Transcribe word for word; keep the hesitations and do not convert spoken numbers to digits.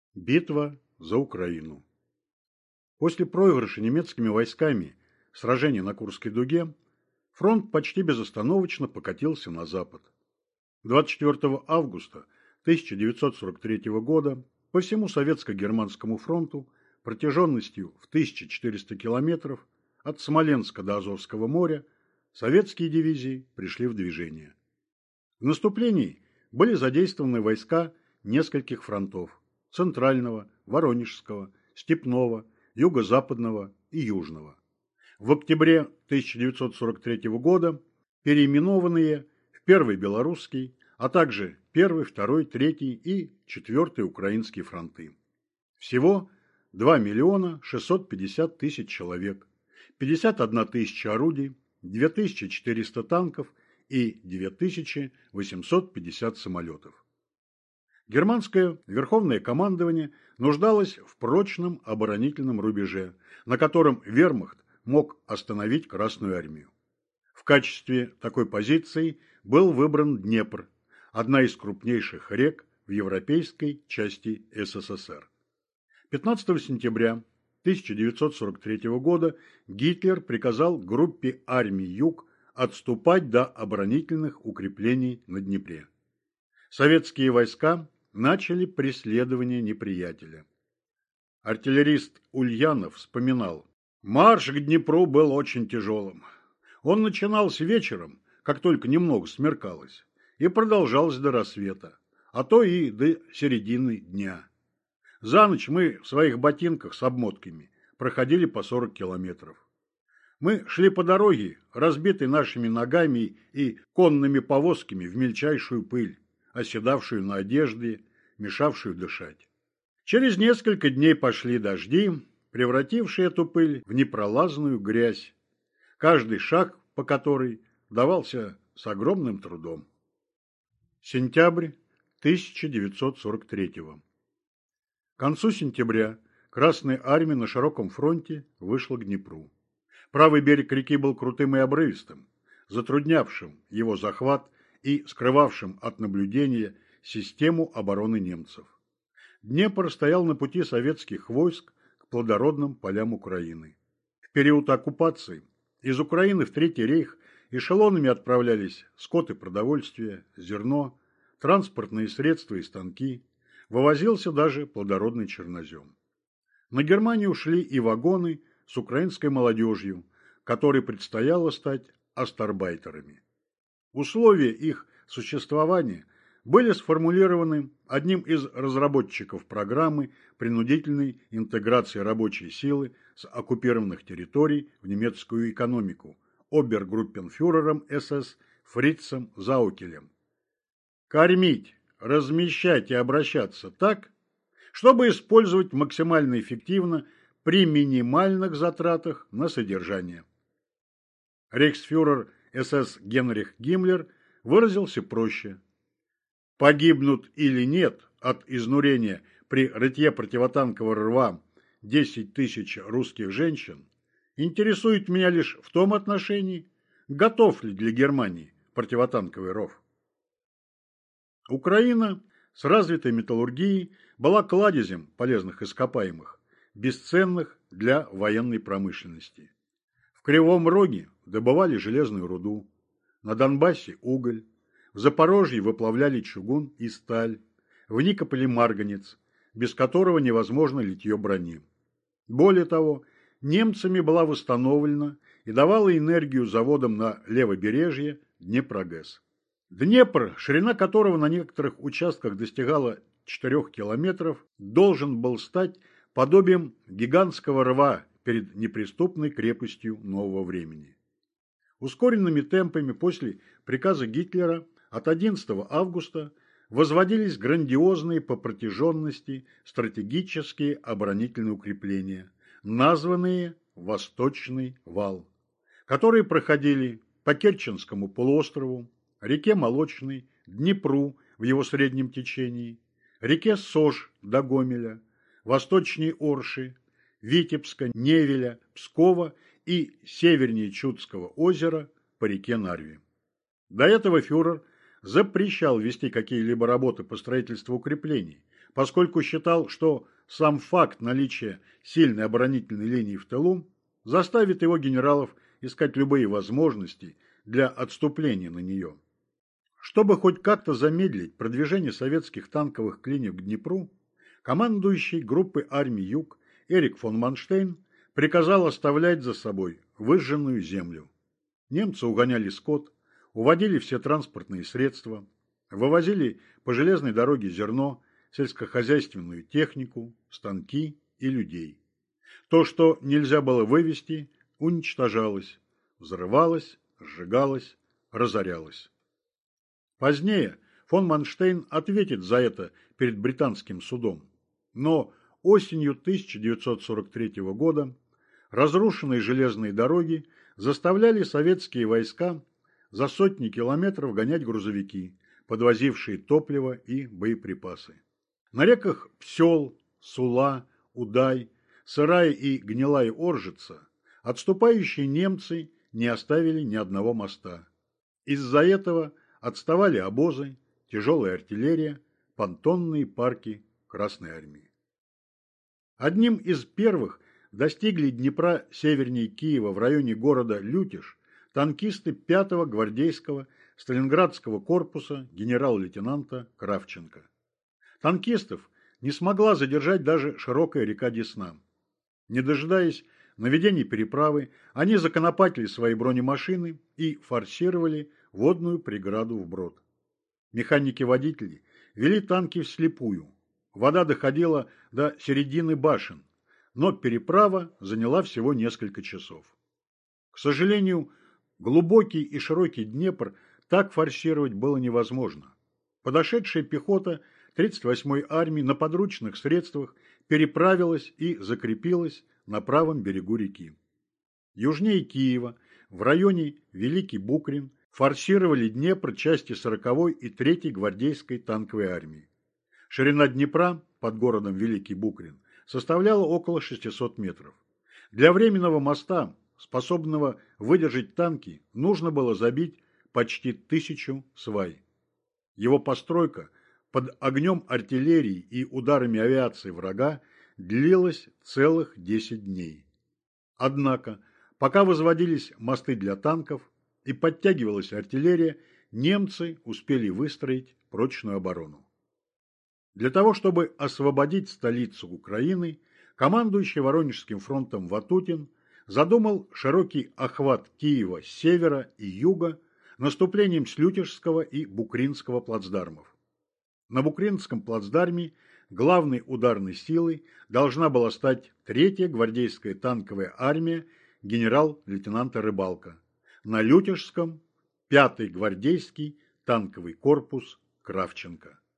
Битва за Украину. После проигрыша немецкими войсками сражения на Курской дуге фронт почти безостановочно покатился на запад. двадцать четвёртого августа тысяча девятьсот сорок третьего года по всему Советско-Германскому фронту протяженностью в тысячу четыреста километров от Смоленска до Азовского моря советские дивизии пришли в движение. В наступлении были задействованы войска нескольких фронтов – Центрального, Воронежского, Степного, Юго-Западного и Южного. В октябре тысяча девятьсот сорок третьего года переименованные в Первый Белорусский, а также Первый, Второй, Третий и Четвертый Украинские фронты. Всего два миллиона шестьсот пятьдесят тысяч человек, пятьдесят одна тысяча орудий, две тысячи четыреста танков и две тысячи восемьсот пятьдесят самолетов. Германское верховное командование нуждалось в прочном оборонительном рубеже, на котором вермахт мог остановить Красную армию. В качестве такой позиции был выбран Днепр, одна из крупнейших рек в европейской части СССР. пятнадцатого сентября тысяча девятьсот сорок третьего года Гитлер приказал группе армий Юг отступать до оборонительных укреплений на Днепре. Советские войска начали преследование неприятеля. Артиллерист Ульянов вспоминал: «Марш к Днепру был очень тяжелым. Он начинался вечером, как только немного смеркалось, и продолжался до рассвета, а то и до середины дня. За ночь мы в своих ботинках с обмотками проходили по сорок километров. Мы шли по дороге, разбитой нашими ногами и конными повозками в мельчайшую пыль, оседавшую на одежде, мешавшую дышать. Через несколько дней пошли дожди, превратившие эту пыль в непролазную грязь, каждый шаг по которой давался с огромным трудом». Сентябрь тысяча девятьсот сорок третьего. К концу сентября Красная армия на широком фронте вышла к Днепру. Правый берег реки был крутым и обрывистым, затруднявшим его захват и скрывавшим от наблюдения систему обороны немцев. Днепр стоял на пути советских войск к плодородным полям Украины. В период оккупации из Украины в Третий рейх эшелонами отправлялись скот и продовольствие, зерно, транспортные средства и станки, вывозился даже плодородный чернозем. На Германию ушли и вагоны с украинской молодежью, которой предстояло стать астарбайтерами. Условия их существования были сформулированы одним из разработчиков программы принудительной интеграции рабочей силы с оккупированных территорий в немецкую экономику обергруппенфюрером СС Фрицем Заукелем. Кормить, размещать и обращаться так, чтобы использовать максимально эффективно при минимальных затратах на содержание. Рейхсфюрер СС Генрих Гиммлер выразился проще: «Погибнут или нет от изнурения при рытье противотанкового рва десять тысяч русских женщин, интересует меня лишь в том отношении, готов ли для Германии противотанковый ров». Украина с развитой металлургией была кладезем полезных ископаемых, бесценных для военной промышленности. В Кривом Роге добывали железную руду, на Донбассе – уголь, в Запорожье выплавляли чугун и сталь, в Никополе – марганец, без которого невозможно литье брони. Более того, немцами была восстановлена и давала энергию заводам на левобережье Днепрогэс. Днепр, ширина которого на некоторых участках достигала четырёх километров, должен был стать подобием гигантского рва перед неприступной крепостью нового времени. Ускоренными темпами после приказа Гитлера от одиннадцатого августа возводились грандиозные по протяженности стратегические оборонительные укрепления, названные «Восточный вал», которые проходили по Керченскому полуострову, реке Молочной, Днепру в его среднем течении, реке Сож до Гомеля, восточней Орши, Витебска, Невеля, Пскова и севернее Чудского озера по реке Нарве. До этого фюрер запрещал вести какие-либо работы по строительству укреплений, поскольку считал, что сам факт наличия сильной оборонительной линии в тылу заставит его генералов искать любые возможности для отступления на нее. Чтобы хоть как-то замедлить продвижение советских танковых клиньев к Днепру, командующий группой армий Юг Эрик фон Манштейн приказал оставлять за собой выжженную землю. Немцы угоняли скот, уводили все транспортные средства, вывозили по железной дороге зерно, сельскохозяйственную технику, станки и людей. То, что нельзя было вывезти, уничтожалось, взрывалось, сжигалось, разорялось. Позднее фон Манштейн ответит за это перед британским судом, но осенью тысяча девятьсот сорок третьего года разрушенные железные дороги заставляли советские войска за сотни километров гонять грузовики, подвозившие топливо и боеприпасы. На реках Псел, Сула, Удай, Сырая и Гнилая Оржица отступающие немцы не оставили ни одного моста. Из-за этого отставали обозы, тяжелая артиллерия, понтонные парки Красной Армии. Одним из первых достигли Днепра севернее Киева в районе города Лютеж танкисты пятого гвардейского Сталинградского корпуса генерал-лейтенанта Кравченко. Танкистов не смогла задержать даже широкая река Десна. Не дожидаясь наведения переправы, они законопатили свои бронемашины и форсировали водную преграду вброд. Механики-водители вели танки вслепую. Вода доходила до середины башен, но переправа заняла всего несколько часов. К сожалению, глубокий и широкий Днепр так форсировать было невозможно. Подошедшая пехота тридцать восьмой армии на подручных средствах переправилась и закрепилась на правом берегу реки. Южнее Киева, в районе Великий Букрин, форсировали Днепр части сороковой и третьей гвардейской танковой армии. Ширина Днепра под городом Великий Букрин составляла около шестисот метров. Для временного моста, способного выдержать танки, нужно было забить почти тысячу свай. Его постройка под огнем артиллерии и ударами авиации врага длилась целых десять дней. Однако, пока возводились мосты для танков и подтягивалась артиллерия, немцы успели выстроить прочную оборону. Для того, чтобы освободить столицу Украины, командующий Воронежским фронтом Ватутин задумал широкий охват Киева с севера и юга наступлением с Лютежского и Букринского плацдармов. На Букринском плацдарме главной ударной силой должна была стать третья гвардейская танковая армия генерал-лейтенанта Рыбалка, на Лютежском – пятый гвардейский танковый корпус Кравченко.